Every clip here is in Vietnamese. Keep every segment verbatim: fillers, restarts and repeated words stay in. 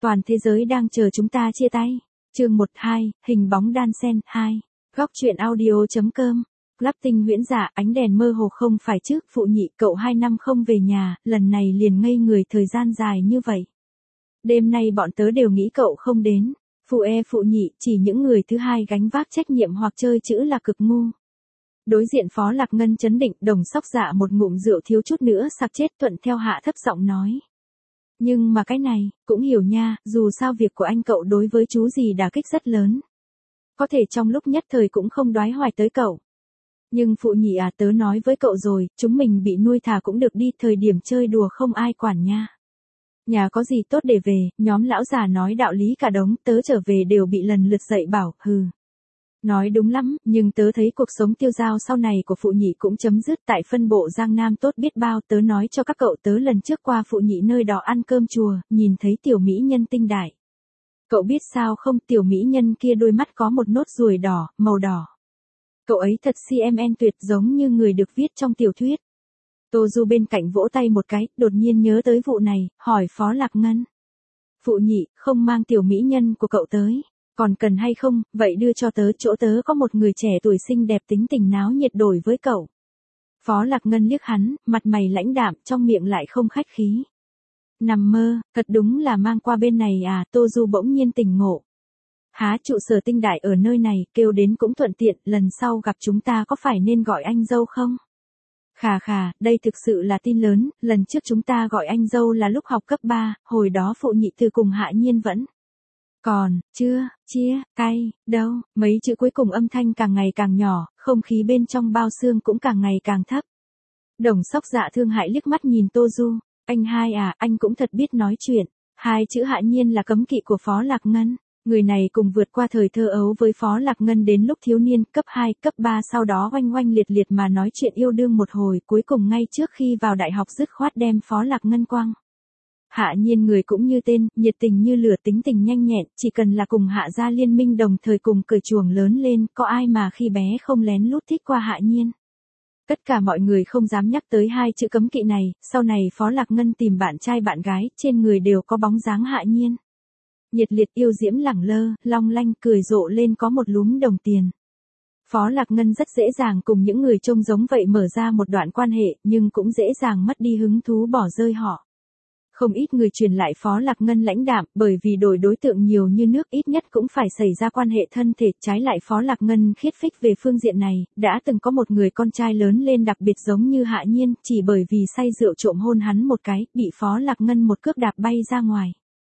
Toàn thế giới đang chờ chúng ta chia tay. Chương một hai, hình bóng đan xen hai. Góc truyện audio.com. Club Tinh huyễn dạ, ánh đèn mơ hồ không phải chứ, phụ nhị, cậu hai năm không về nhà, lần này liền ngây người thời gian dài như vậy. Đêm nay bọn tớ đều nghĩ cậu không đến. Phụ e phụ nhị, chỉ những người thứ hai gánh vác trách nhiệm hoặc chơi chữ là cực ngu. Đối diện Phó Lạc Ngân chấn định, Đồng Sóc Dạ một ngụm rượu thiếu chút nữa sặc chết, thuận theo hạ thấp giọng nói. Nhưng mà cái này, cũng hiểu nha, dù sao việc của anh cậu đối với chú gì đả kích rất lớn. Có thể trong lúc nhất thời cũng không đoái hoài tới cậu. Nhưng phụ nhị à, tớ nói với cậu rồi, chúng mình bị nuôi thả cũng được đi, thời điểm chơi đùa không ai quản nha. Nhà có gì tốt để về, nhóm lão già nói đạo lý cả đống, tớ trở về đều bị lần lượt dạy bảo, hừ. Nói đúng lắm, nhưng tớ thấy cuộc sống tiêu dao sau này của phụ nhị cũng chấm dứt tại phân bộ Giang Nam tốt biết bao. Tớ nói cho các cậu, tớ lần trước qua phụ nhị nơi đó ăn cơm chùa, nhìn thấy tiểu mỹ nhân tinh đại. Cậu biết sao không, tiểu mỹ nhân kia đôi mắt có một nốt ruồi đỏ, màu đỏ. Cậu ấy thật xê em en tuyệt, giống như người được viết trong tiểu thuyết. Tô Du bên cạnh vỗ tay một cái, đột nhiên nhớ tới vụ này, hỏi Phó Lạc Ngân. Phụ nhị, không mang tiểu mỹ nhân của cậu tới. Còn cần hay không, vậy đưa cho tớ, chỗ tớ có một người trẻ tuổi xinh đẹp tính tình náo nhiệt đổi với cậu. Phó Lạc Ngân liếc hắn, mặt mày lãnh đạm, trong miệng lại không khách khí. Nằm mơ, thật đúng là mang qua bên này à, Tô Du bỗng nhiên tỉnh ngộ. Há, trụ sở tinh đại ở nơi này, kêu đến cũng thuận tiện, lần sau gặp chúng ta có phải nên gọi anh dâu không? Khà khà, đây thực sự là tin lớn, lần trước chúng ta gọi anh dâu là lúc học cấp ba, hồi đó phụ nhị từ cùng Hạ Nhiên vẫn. Còn, chưa, chia, cay, đâu, mấy chữ cuối cùng âm thanh càng ngày càng nhỏ, không khí bên trong bao xương cũng càng ngày càng thấp. Đồng Sóc Dạ thương hại liếc mắt nhìn Tô Du, anh hai à, anh cũng thật biết nói chuyện. Hai chữ Hạ Nhiên là cấm kỵ của Phó Lạc Ngân, người này cùng vượt qua thời thơ ấu với Phó Lạc Ngân đến lúc thiếu niên, cấp hai, cấp ba, sau đó oanh oanh liệt liệt mà nói chuyện yêu đương một hồi, cuối cùng ngay trước khi vào đại học dứt khoát đem Phó Lạc Ngân quăng. Hạ Nhiên người cũng như tên, nhiệt tình như lửa, tính tình nhanh nhẹn, chỉ cần là cùng Hạ gia liên minh đồng thời cùng cởi chuồng lớn lên, có ai mà khi bé không lén lút thích qua Hạ Nhiên. Tất cả mọi người không dám nhắc tới hai chữ cấm kỵ này, sau này Phó Lạc Ngân tìm bạn trai bạn gái, trên người đều có bóng dáng Hạ Nhiên. Nhiệt liệt yêu diễm lẳng lơ, long lanh cười rộ lên có một lúm đồng tiền. Phó Lạc Ngân rất dễ dàng cùng những người trông giống vậy mở ra một đoạn quan hệ, nhưng cũng dễ dàng mất đi hứng thú bỏ rơi họ. Không ít người truyền lại Phó Lạc Ngân lãnh đạm, bởi vì đổi đối tượng nhiều như nước, ít nhất cũng phải xảy ra quan hệ thân thể. Trái lại Phó Lạc Ngân khiết phích về phương diện này, đã từng có một người con trai lớn lên đặc biệt giống như Hạ Nhiên, chỉ bởi vì say rượu trộm hôn hắn một cái, bị Phó Lạc Ngân một cước đạp bay ra ngoài.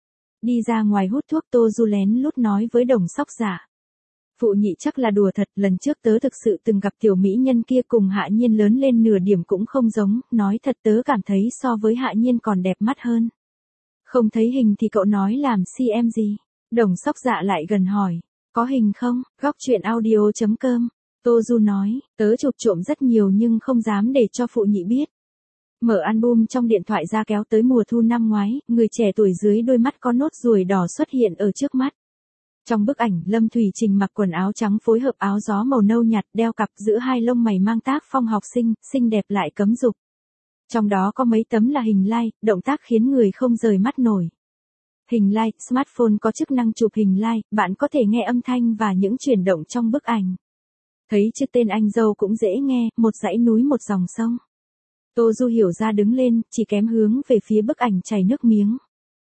Đi ra ngoài hút thuốc, Tô Du lén lút nói với Đồng Sóc Dạ. Phụ nhị chắc là đùa thật, lần trước tớ thực sự từng gặp tiểu mỹ nhân kia cùng Hạ Nhiên lớn lên nửa điểm cũng không giống, nói thật tớ cảm thấy so với Hạ Nhiên còn đẹp mắt hơn. Không thấy hình thì cậu nói làm xê em gì? Đồng Sóc Dạ lại gần hỏi, có hình không? Góc truyện audio.com. Tô Du nói, tớ chụp trộm rất nhiều nhưng không dám để cho phụ nhị biết. Mở album trong điện thoại ra kéo tới mùa thu năm ngoái, người trẻ tuổi dưới đôi mắt có nốt ruồi đỏ xuất hiện ở trước mắt. Trong bức ảnh, Lâm Thủy Trình mặc quần áo trắng phối hợp áo gió màu nâu nhạt, đeo cặp, giữ hai lông mày mang tác phong học sinh, xinh đẹp lại cấm dục. Trong đó có mấy tấm là hình like, động tác khiến người không rời mắt nổi. Hình like, smartphone có chức năng chụp hình like, bạn có thể nghe âm thanh và những chuyển động trong bức ảnh. Thấy chữ tên anh dâu cũng dễ nghe, một dãy núi một dòng sông. Tô Du hiểu ra đứng lên, chỉ kém hướng về phía bức ảnh chảy nước miếng.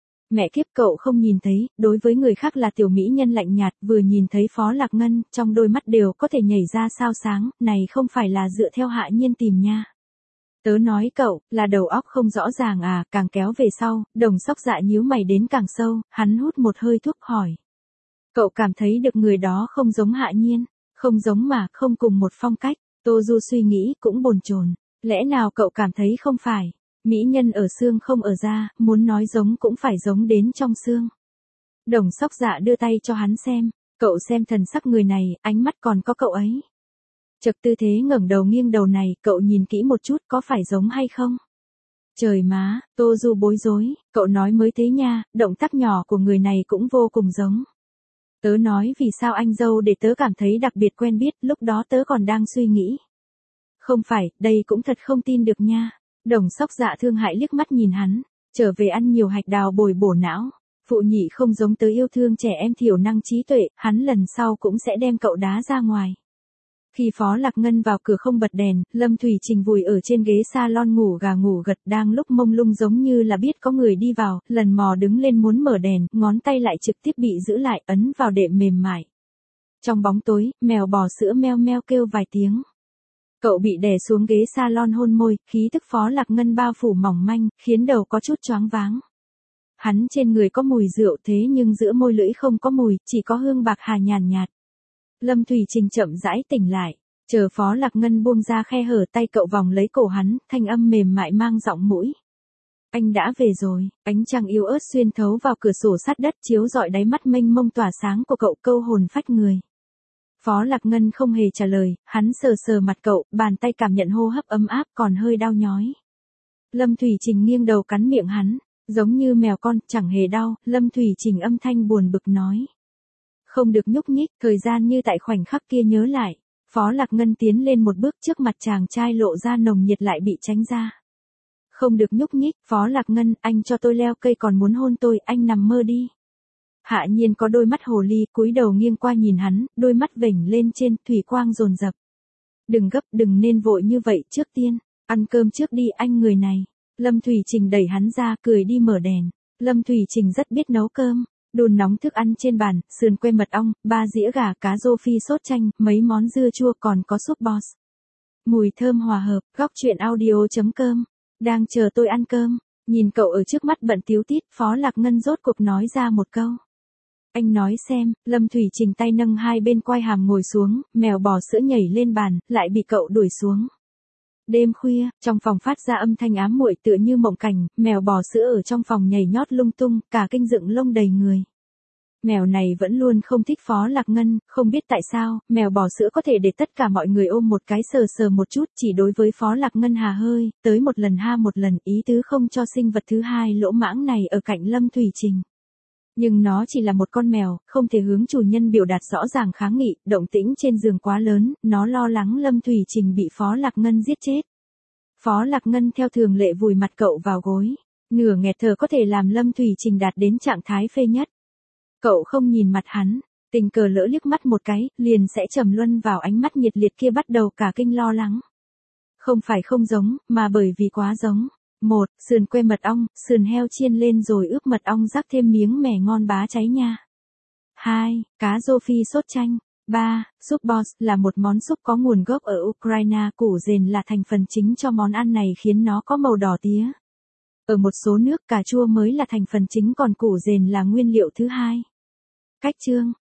Mẹ kiếp, cậu không nhìn thấy, đối với người khác là tiểu mỹ nhân lạnh nhạt, vừa nhìn thấy Phó Lạc Ngân, trong đôi mắt đều có thể nhảy ra sao sáng, này không phải là dựa theo Hạ Nhiên tìm nha. Tớ nói cậu, là đầu óc không rõ ràng à, càng kéo về sau, Đồng Sóc Dạ nhíu mày đến càng sâu, hắn hút một hơi thuốc hỏi. Cậu cảm thấy được người đó không giống Hạ Nhiên, không giống mà, không cùng một phong cách. Tô Du suy nghĩ, cũng bồn chồn. Lẽ nào cậu cảm thấy không phải? Mỹ nhân ở xương không ở da, muốn nói giống cũng phải giống đến trong xương. Đồng Sóc Dạ đưa tay cho hắn xem, cậu xem thần sắc người này, ánh mắt còn có cậu ấy. Chật tư thế ngẩng đầu nghiêng đầu này, cậu nhìn kỹ một chút có phải giống hay không? Trời má, Tô Du bối rối, cậu nói mới thế nha, động tác nhỏ của người này cũng vô cùng giống. Tớ nói vì sao anh dâu để tớ cảm thấy đặc biệt quen biết, lúc đó tớ còn đang suy nghĩ. Không phải, đây cũng thật không tin được nha. Đồng Sóc Dạ thương hại liếc mắt nhìn hắn, trở về ăn nhiều hạch đào bồi bổ não. Phụ nhị không giống tới yêu thương trẻ em thiểu năng trí tuệ, hắn lần sau cũng sẽ đem cậu đá ra ngoài. Khi Phó Lạc Ngân vào cửa không bật đèn, Lâm Thủy Trình vùi ở trên ghế salon ngủ gà ngủ gật, đang lúc mông lung giống như là biết có người đi vào, lần mò đứng lên muốn mở đèn, ngón tay lại trực tiếp bị giữ lại, ấn vào đệm mềm mại. Trong bóng tối, mèo bò sữa meo meo kêu vài tiếng. Cậu bị đè xuống ghế salon hôn môi, khí tức Phó Lạc Ngân bao phủ mỏng manh, khiến đầu có chút choáng váng. Hắn trên người có mùi rượu thế nhưng giữa môi lưỡi không có mùi, chỉ có hương bạc hà nhàn nhạt. Lâm Thủy Trình chậm rãi tỉnh lại, chờ Phó Lạc Ngân buông ra khe hở tay cậu vòng lấy cổ hắn, thanh âm mềm mại mang giọng mũi. Anh đã về rồi, ánh trăng yếu ớt xuyên thấu vào cửa sổ sát đất chiếu rọi đáy mắt mênh mông tỏa sáng của cậu câu hồn phách người. Phó Lạc Ngân không hề trả lời, hắn sờ sờ mặt cậu, bàn tay cảm nhận hô hấp ấm áp còn hơi đau nhói. Lâm Thủy Trình nghiêng đầu cắn miệng hắn, giống như mèo con, chẳng hề đau, Lâm Thủy Trình âm thanh buồn bực nói. Không được nhúc nhích, thời gian như tại khoảnh khắc kia nhớ lại. Phó Lạc Ngân tiến lên một bước trước mặt chàng trai lộ ra nồng nhiệt lại bị tránh ra. Không được nhúc nhích, Phó Lạc Ngân, anh cho tôi leo cây còn muốn hôn tôi, anh nằm mơ đi. Hạ Nhiên có đôi mắt hồ ly, cúi đầu nghiêng qua nhìn hắn, đôi mắt vểnh lên trên, thủy quang dồn dập. Đừng gấp, đừng nên vội như vậy, trước tiên, ăn cơm trước đi anh người này. Lâm Thủy Trình đẩy hắn ra, cười đi mở đèn. Lâm Thủy Trình rất biết nấu cơm. Đun nóng thức ăn trên bàn, sườn quay mật ong, ba dĩa gà, cá rô phi sốt chanh, mấy món dưa chua còn có súp boss. Mùi thơm hòa hợp, góc truyện audio.com. Đang chờ tôi ăn cơm. Nhìn cậu ở trước mắt bận tíu tít, Phó Lạc Ngân rốt cuộc nói ra một câu. Anh nói xem, Lâm Thủy Trình tay nâng hai bên quai hàm ngồi xuống, mèo bò sữa nhảy lên bàn, lại bị cậu đuổi xuống. Đêm khuya, trong phòng phát ra âm thanh ám muội tựa như mộng cảnh, mèo bò sữa ở trong phòng nhảy nhót lung tung, cả kinh dựng lông đầy người. Mèo này vẫn luôn không thích Phó Lạc Ngân, không biết tại sao, mèo bò sữa có thể để tất cả mọi người ôm một cái sờ sờ một chút, chỉ đối với Phó Lạc Ngân hà hơi, tới một lần ha một lần, ý tứ không cho sinh vật thứ hai lỗ mãng này ở cạnh Lâm Thủy Trình. Nhưng nó chỉ là một con mèo, không thể hướng chủ nhân biểu đạt rõ ràng kháng nghị, động tĩnh trên giường quá lớn, nó lo lắng Lâm Thủy Trình bị Phó Lạc Ngân giết chết. Phó Lạc Ngân theo thường lệ vùi mặt cậu vào gối, nửa nghẹt thở có thể làm Lâm Thủy Trình đạt đến trạng thái phê nhất. Cậu không nhìn mặt hắn, tình cờ lỡ liếc mắt một cái, liền sẽ trầm luân vào ánh mắt nhiệt liệt kia bắt đầu cả kinh lo lắng. Không phải không giống, mà bởi vì quá giống. Một, sườn quay mật ong, sườn heo chiên lên rồi ướp mật ong rắc thêm miếng mẻ ngon bá cháy nha. Hai, cá rô phi sốt chanh. Ba, súp boss là một món súp có nguồn gốc ở Ukraine, củ dền là thành phần chính cho món ăn này khiến nó có màu đỏ tía. Ở một số nước cà chua mới là thành phần chính còn củ dền là nguyên liệu thứ hai. Cách chương